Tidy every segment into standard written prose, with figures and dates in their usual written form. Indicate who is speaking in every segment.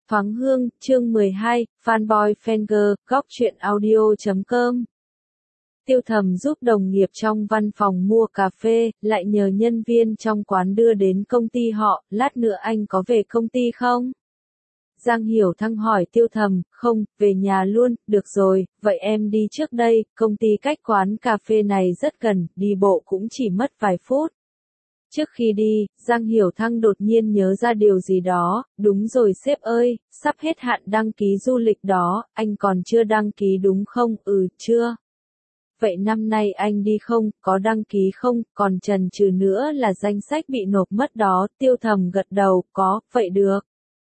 Speaker 1: Thoáng Hương, chương 12, Fanboy Fanger, góc truyện audio.com. Tiêu Thầm giúp đồng nghiệp trong văn phòng mua cà phê, lại nhờ nhân viên trong quán đưa đến công ty họ, lát nữa anh có về công ty không? Giang Hiểu Thăng hỏi Tiêu Thầm, không, về nhà luôn, được rồi, vậy em đi trước đây, công ty cách quán cà phê này rất gần, đi bộ cũng chỉ mất vài phút. Trước khi đi, Giang Hiểu Thăng đột nhiên nhớ ra điều gì đó, đúng rồi sếp ơi, sắp hết hạn đăng ký du lịch đó, anh còn chưa đăng ký đúng không? Chưa. Vậy năm nay anh đi không, có đăng ký không, còn chần chừ nữa là danh sách bị nộp mất đó, Tiêu Thầm gật đầu, có, vậy được.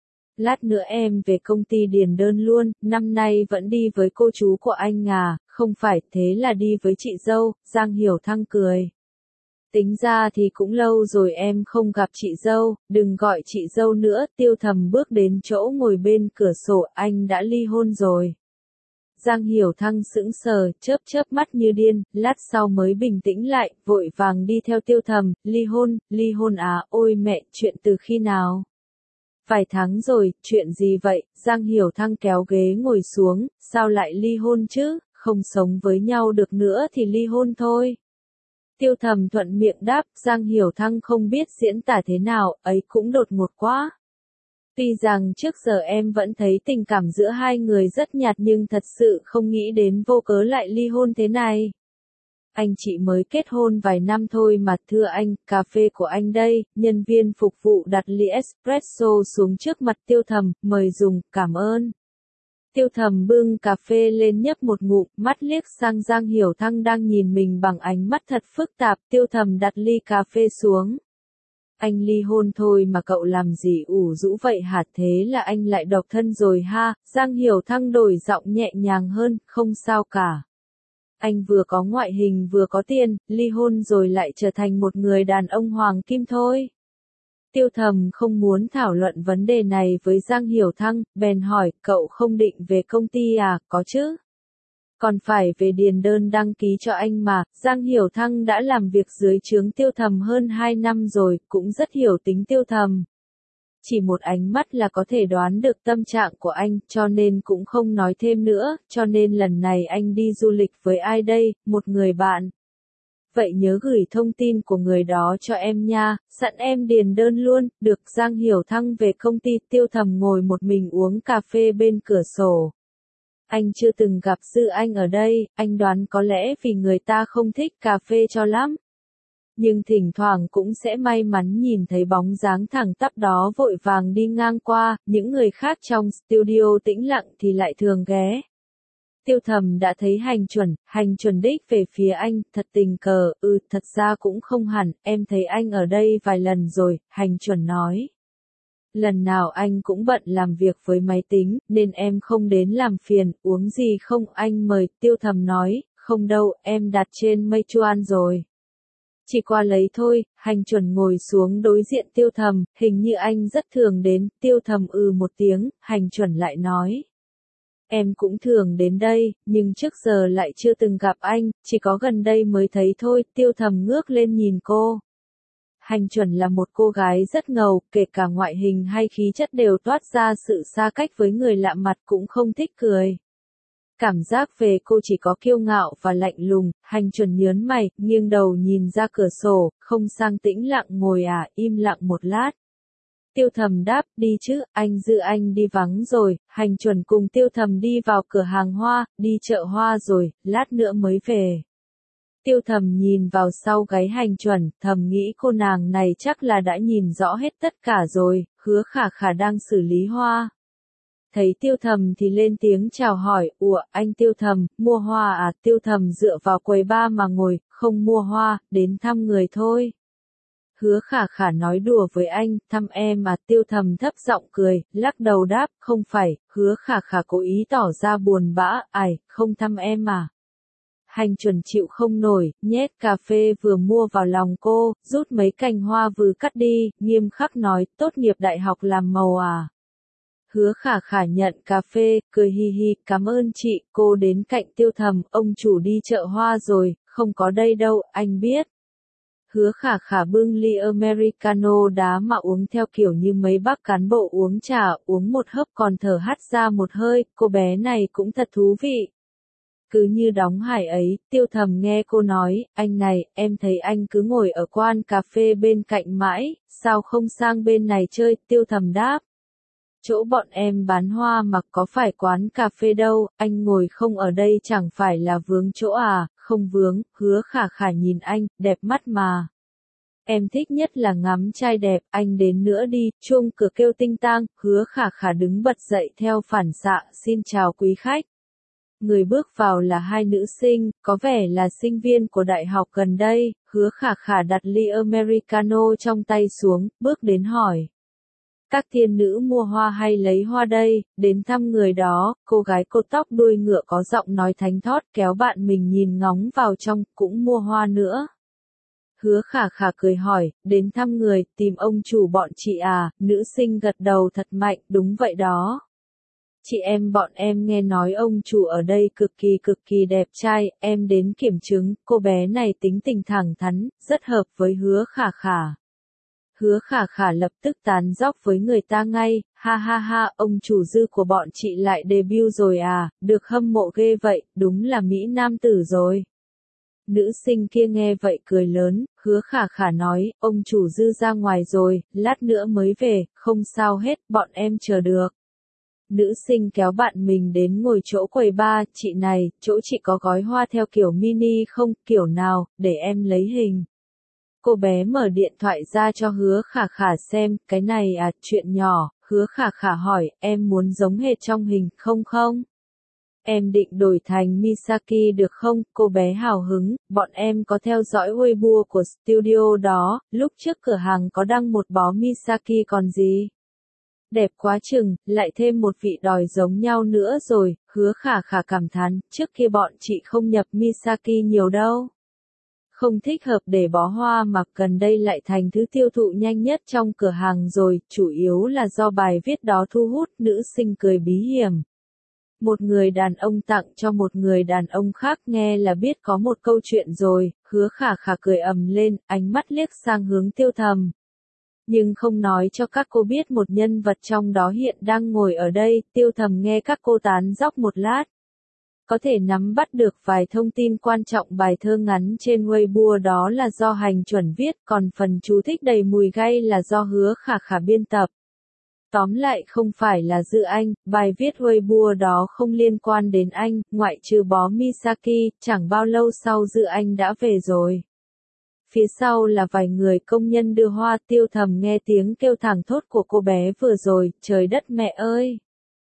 Speaker 1: Lát nữa em về công ty điền đơn luôn, năm nay vẫn đi với cô chú của anh à, không phải, thế là đi với chị dâu, Giang Hiểu Thăng cười. Tính ra thì cũng lâu rồi em không gặp chị dâu, đừng gọi chị dâu nữa, Tiêu Thầm bước đến chỗ ngồi bên cửa sổ, anh đã ly hôn rồi. Giang Hiểu Thăng sững sờ, chớp mắt như điên, lát sau mới bình tĩnh lại, vội vàng đi theo Tiêu Thầm, ly hôn à, ôi mẹ, chuyện từ khi nào? Vài tháng rồi, chuyện gì vậy? Giang Hiểu Thăng kéo ghế ngồi xuống, sao lại ly hôn chứ, không sống với nhau được nữa thì ly hôn thôi. Tiêu Thầm thuận miệng đáp, Giang Hiểu Thăng không biết diễn tả thế nào, ấy cũng đột ngột quá. Tuy rằng trước giờ em vẫn thấy tình cảm giữa hai người rất nhạt nhưng thật sự không nghĩ đến vô cớ lại ly hôn thế này. Anh chị mới kết hôn vài năm thôi mà, thưa anh, cà phê của anh đây, nhân viên phục vụ đặt ly espresso xuống trước mặt Tiêu Thầm, mời dùng, cảm ơn. Tiêu Thầm bưng cà phê lên nhấp một ngụm, mắt liếc sang Giang Hiểu Thăng đang nhìn mình bằng ánh mắt thật phức tạp, Tiêu Thầm đặt ly cà phê xuống. Anh ly hôn thôi mà cậu làm gì ủ rũ vậy hả, thế là anh lại độc thân rồi ha, Giang Hiểu Thăng đổi giọng nhẹ nhàng hơn, không sao cả. Anh vừa có ngoại hình vừa có tiền, ly hôn rồi lại trở thành một người đàn ông hoàng kim thôi. Tiêu Thầm không muốn thảo luận vấn đề này với Giang Hiểu Thăng, bèn hỏi, cậu không định về công ty à, có chứ? Còn phải về điền đơn đăng ký cho anh mà, Giang Hiểu Thăng đã làm việc dưới trướng Tiêu Thầm hơn 2 năm rồi, cũng rất hiểu tính Tiêu Thầm. Chỉ một ánh mắt là có thể đoán được tâm trạng của anh, cho nên cũng không nói thêm nữa, cho nên lần này anh đi du lịch với ai đây, một người bạn. Vậy nhớ gửi thông tin của người đó cho em nha, sẵn em điền đơn luôn, được. Giang Hiểu Thăng về công ty, Tiêu Thầm ngồi một mình uống cà phê bên cửa sổ. Anh chưa từng gặp Dư Anh ở đây, anh đoán có lẽ vì người ta không thích cà phê cho lắm. Nhưng thỉnh thoảng cũng sẽ may mắn nhìn thấy bóng dáng thẳng tắp đó vội vàng đi ngang qua, những người khác trong studio tĩnh lặng thì lại thường ghé. Tiêu Thầm đã thấy hành chuẩn đích về phía anh, thật tình cờ, thật ra cũng không hẳn, em thấy anh ở đây vài lần rồi, hành chuẩn nói. Lần nào anh cũng bận làm việc với máy tính, nên em không đến làm phiền, uống gì không anh mời, Tiêu Thầm nói, không đâu, em đặt trên Meituan rồi. Chỉ qua lấy thôi, hành chuẩn ngồi xuống đối diện Tiêu Thầm, hình như anh rất thường đến, Tiêu Thầm một tiếng, hành chuẩn lại nói. Em cũng thường đến đây, nhưng trước giờ lại chưa từng gặp anh, chỉ có gần đây mới thấy thôi, Tiêu Thầm ngước lên nhìn cô. Hành chuẩn là một cô gái rất ngầu, kể cả ngoại hình hay khí chất đều toát ra sự xa cách với người lạ mặt cũng không thích cười. Cảm giác về cô chỉ có kiêu ngạo và lạnh lùng, hành chuẩn nhớn mày, nghiêng đầu nhìn ra cửa sổ, không sang tĩnh lặng ngồi im lặng một lát. Tiêu Thầm đáp, đi chứ, Dư Anh đi vắng rồi, hành chuẩn cùng Tiêu Thầm đi vào cửa hàng hoa, đi chợ hoa rồi, lát nữa mới về. Tiêu Thầm nhìn vào sau gáy hành chuẩn, thầm nghĩ cô nàng này chắc là đã nhìn rõ hết tất cả rồi, Hứa Khả Khả đang xử lý hoa. Thấy Tiêu Thầm thì lên tiếng chào hỏi, anh Tiêu Thầm, mua hoa à? Tiêu Thầm dựa vào quầy bar mà ngồi, không mua hoa, đến thăm người thôi. Hứa Khả Khả nói đùa với anh, thăm em à? Tiêu Thầm thấp giọng cười, lắc đầu đáp, không phải. Hứa Khả Khả cố ý tỏ ra buồn bã, không thăm em à? Hành chuẩn chịu không nổi, nhét cà phê vừa mua vào lòng cô, rút mấy cành hoa vừa cắt đi, nghiêm khắc nói, tốt nghiệp đại học làm màu à? Hứa Khả Khả nhận cà phê, cười hi hi, cảm ơn chị, cô đến cạnh Tiêu Thầm, ông chủ đi chợ hoa rồi, không có đây đâu, anh biết. Hứa Khả Khả bưng ly Americano đá mà uống theo kiểu như mấy bác cán bộ uống trà, uống một hớp còn thở hắt ra một hơi, cô bé này cũng thật thú vị. Cứ như đóng hài ấy, Tiêu Thầm nghe cô nói, anh này, em thấy anh cứ ngồi ở quán cà phê bên cạnh mãi, sao không sang bên này chơi, Tiêu Thầm đáp. Chỗ bọn em bán hoa mặc có phải quán cà phê đâu, anh ngồi không ở đây chẳng phải là vướng chỗ à, không vướng, Hứa Khả Khả nhìn anh, đẹp mắt mà. Em thích nhất là ngắm trai đẹp, anh đến nữa đi, chuông cửa kêu tinh tang, Hứa Khả Khả đứng bật dậy theo phản xạ, xin chào quý khách. Người bước vào là hai nữ sinh, có vẻ là sinh viên của đại học gần đây, Hứa Khả Khả đặt ly Americano trong tay xuống, bước đến hỏi. Các thiên nữ mua hoa hay lấy hoa đây, đến thăm người đó, cô gái cột tóc đuôi ngựa có giọng nói thánh thót kéo bạn mình nhìn ngóng vào trong, cũng mua hoa nữa. Hứa Khả Khả cười hỏi, đến thăm người, tìm ông chủ bọn chị à, nữ sinh gật đầu thật mạnh, đúng vậy đó. Chị em bọn em nghe nói ông chủ ở đây cực kỳ đẹp trai, em đến kiểm chứng, cô bé này tính tình thẳng thắn, rất hợp với Hứa Khả Khả. Hứa Khả Khả lập tức tán dóc với người ta ngay, ha ha ha, ông chủ Dư của bọn chị lại debut rồi à, được hâm mộ ghê vậy, đúng là Mỹ Nam tử rồi. Nữ sinh kia nghe vậy cười lớn, Hứa Khả Khả nói, ông chủ Dư ra ngoài rồi, lát nữa mới về, không sao hết, bọn em chờ được. Nữ sinh kéo bạn mình đến ngồi chỗ quầy bar, chị này, chỗ chị có gói hoa theo kiểu mini không, kiểu nào, để em lấy hình. Cô bé mở điện thoại ra cho Hứa Khả Khả xem, cái này à, chuyện nhỏ, Hứa Khả Khả hỏi, em muốn giống hệt trong hình không không? Em định đổi thành Misaki được không? Cô bé hào hứng, bọn em có theo dõi Weibo của studio đó, lúc trước cửa hàng có đăng một bó Misaki còn gì. Đẹp quá chừng, lại thêm một vị đòi giống nhau nữa rồi, Hứa Khả Khả cảm thán, trước kia bọn chị không nhập Misaki nhiều đâu. Không thích hợp để bó hoa mặc gần đây lại thành thứ tiêu thụ nhanh nhất trong cửa hàng rồi, chủ yếu là do bài viết đó thu hút, nữ sinh cười bí hiểm. Một người đàn ông tặng cho một người đàn ông khác nghe là biết có một câu chuyện rồi, Hứa Khả Khả cười ầm lên, ánh mắt liếc sang hướng Tiêu Thầm. Nhưng không nói cho các cô biết một nhân vật trong đó hiện đang ngồi ở đây, Tiêu Thầm nghe các cô tán dóc một lát. Có thể nắm bắt được vài thông tin quan trọng bài thơ ngắn trên Weibo đó là do Hành Chuẩn viết, còn phần chú thích đầy mùi gay là do Hứa Khả Khả biên tập. Tóm lại không phải là Dư Anh, bài viết Weibo đó không liên quan đến anh, ngoại trừ bó Misaki, chẳng bao lâu sau Dư Anh đã về rồi. Phía sau là vài người công nhân đưa hoa, Tiêu Thầm nghe tiếng kêu thảng thốt của cô bé vừa rồi, trời đất mẹ ơi.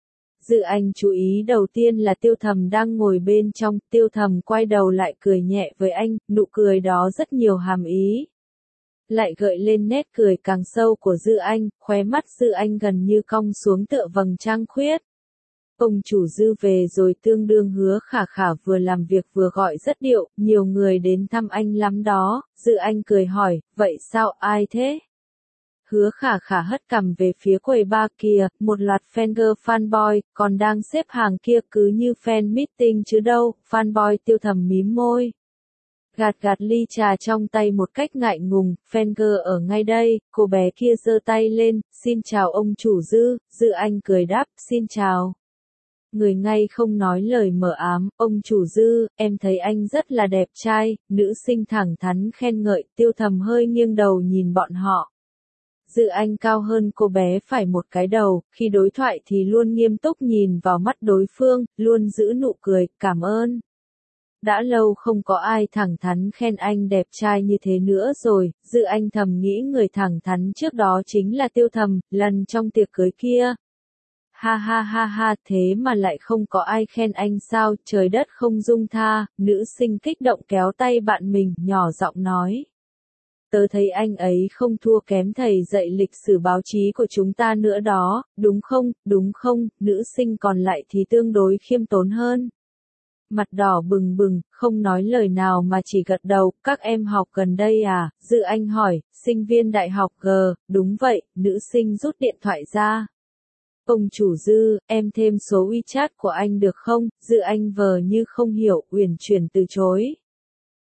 Speaker 1: Dư Anh chú ý đầu tiên là Tiêu Thầm đang ngồi bên trong, Tiêu Thầm quay đầu lại cười nhẹ với anh, nụ cười đó rất nhiều hàm ý. Lại gợi lên nét cười càng sâu của Dư Anh, khóe mắt Dư Anh gần như cong xuống tựa vầng trăng khuyết. Ông chủ Dư về rồi tương đương Hứa Khả Khả vừa làm việc vừa gọi rất điệu, nhiều người đến thăm anh lắm đó, Dư Anh cười hỏi, vậy sao ai thế? Hứa Khả Khả hất cằm về phía quầy bar kia, một loạt fanger fanboy, còn đang xếp hàng kia cứ như fan meeting chứ đâu, fanboy Tiêu Thầm mím môi. Gạt ly trà trong tay một cách ngại ngùng, fanger ở ngay đây, cô bé kia giơ tay lên, xin chào ông chủ Dư, Dư Anh cười đáp, xin chào. Người ngay không nói lời mờ ám, ông chủ Dư, em thấy anh rất là đẹp trai, nữ sinh thẳng thắn khen ngợi, Tiêu Thầm hơi nghiêng đầu nhìn bọn họ. Dư Anh cao hơn cô bé phải một cái đầu, khi đối thoại thì luôn nghiêm túc nhìn vào mắt đối phương, luôn giữ nụ cười, cảm ơn. Đã lâu không có ai thẳng thắn khen anh đẹp trai như thế nữa rồi, Dư Anh thầm nghĩ người thẳng thắn trước đó chính là Tiêu Thầm, lần trong tiệc cưới kia. Ha ha ha ha, thế mà lại không có ai khen anh sao, trời đất không dung tha, nữ sinh kích động kéo tay bạn mình, nhỏ giọng nói. Tớ thấy anh ấy không thua kém thầy dạy lịch sử báo chí của chúng ta nữa đó, đúng không, nữ sinh còn lại thì tương đối khiêm tốn hơn. Mặt đỏ bừng bừng, không nói lời nào mà chỉ gật đầu, các em học gần đây à, Dư Anh hỏi, sinh viên đại học G, đúng vậy, nữ sinh rút điện thoại ra. Ông chủ Dư, em thêm số WeChat của anh được không, Dư Anh vờ như không hiểu, uyển chuyển từ chối.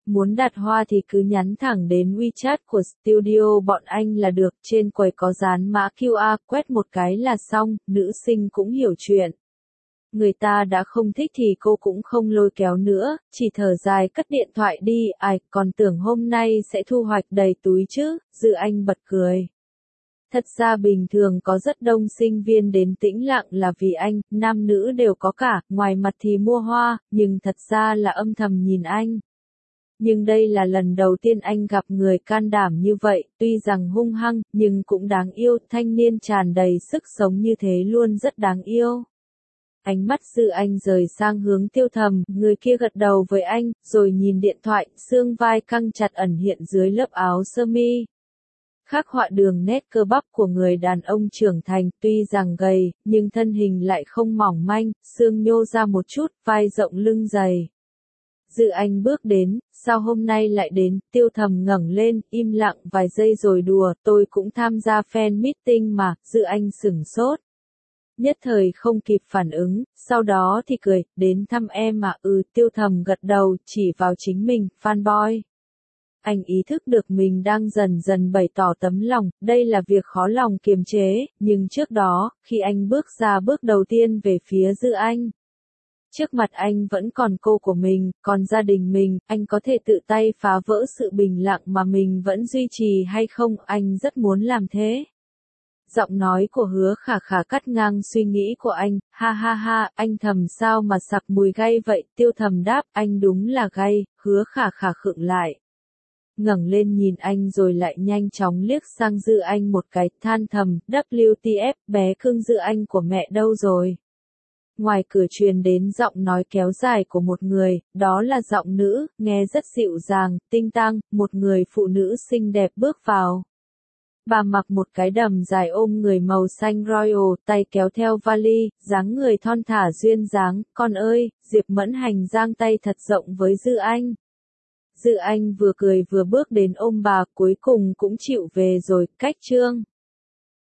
Speaker 1: Muốn đặt hoa thì cứ nhắn thẳng đến WeChat của studio bọn anh là được, trên quầy có dán mã QR, quét một cái là xong, nữ sinh cũng hiểu chuyện. Người ta đã không thích thì cô cũng không lôi kéo nữa, chỉ thở dài cất điện thoại đi, ai còn tưởng hôm nay sẽ thu hoạch đầy túi chứ, Dư Anh bật cười. Thật ra bình thường có rất đông sinh viên đến Tĩnh Lặng là vì anh, nam nữ đều có cả, ngoài mặt thì mua hoa, nhưng thật ra là âm thầm nhìn anh. Nhưng đây là lần đầu tiên anh gặp người can đảm như vậy, tuy rằng hung hăng, nhưng cũng đáng yêu, thanh niên tràn đầy sức sống như thế luôn rất đáng yêu. Ánh mắt Dư Anh rời sang hướng Tiêu Thầm, người kia gật đầu với anh, rồi nhìn điện thoại, xương vai căng chặt ẩn hiện dưới lớp áo sơ mi. Khắc họa đường nét cơ bắp của người đàn ông trưởng thành, tuy rằng gầy, nhưng thân hình lại không mỏng manh, xương nhô ra một chút, vai rộng lưng dày. Dư Anh bước đến, sao hôm nay lại đến, Tiêu Thầm ngẩng lên, im lặng vài giây rồi đùa, tôi cũng tham gia fan meeting mà, Dư Anh sửng sốt. Nhất thời không kịp phản ứng, sau đó thì cười, đến thăm em mà, Tiêu Thầm gật đầu, chỉ vào chính mình, fanboy. Anh ý thức được mình đang dần dần bày tỏ tấm lòng, đây là việc khó lòng kiềm chế, nhưng trước đó, khi anh bước ra bước đầu tiên về phía Dư Anh. Trước mặt anh vẫn còn cô của mình, còn gia đình mình, anh có thể tự tay phá vỡ sự bình lặng mà mình vẫn duy trì hay không, anh rất muốn làm thế. Giọng nói của Hứa Khả Khả cắt ngang suy nghĩ của anh, ha ha ha, anh Thầm sao mà sặc mùi gay vậy, Tiêu Thầm đáp, anh đúng là gay, Hứa Khả Khả khựng lại. Ngẩng lên nhìn anh rồi lại nhanh chóng liếc sang Dư Anh một cái, than thầm, WTF, bé cưng Dư Anh của mẹ đâu rồi? Ngoài cửa truyền đến giọng nói kéo dài của một người, đó là giọng nữ, nghe rất dịu dàng, tinh tang, một người phụ nữ xinh đẹp bước vào. Bà mặc một cái đầm dài ôm người màu xanh royal, tay kéo theo vali, dáng người thon thả duyên dáng, con ơi, Diệp Mẫn Hành giang tay thật rộng với Dư Anh. Dư Anh vừa cười vừa bước đến ôm bà, cuối cùng cũng chịu về rồi, cách chương.